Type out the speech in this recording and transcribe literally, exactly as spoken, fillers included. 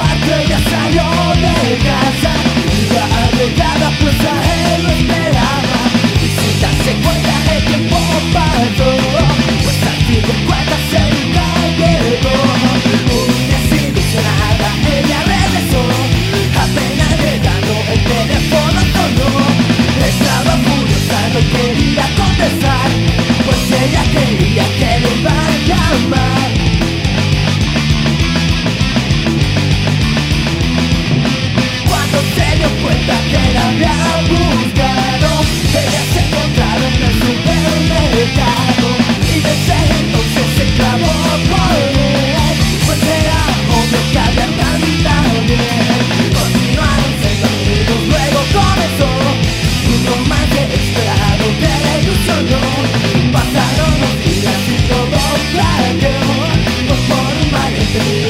cuarto ella salió de casa. Iba arreglada pues a él lo esperaba. Y sin darse cuenta el tiempo pasó, pues al fin de cuentas él nunca llegó. Muy desilusionada ella regresó, apenas llegando el teléfono sonó. Estaba furiosa, no quería contestar, pues ella quería que le iba a llamar. Cuando se dio cuenta que la había buscado, ella se encontraba en el supermercado. Y desde entonces se clavó por él, pues era obvio que había cantado bien. Continuaron siendo amigos, luego comenzó un romance esperado que le ilusionó. Pasaron los días y todo cambió, pues por un malentendido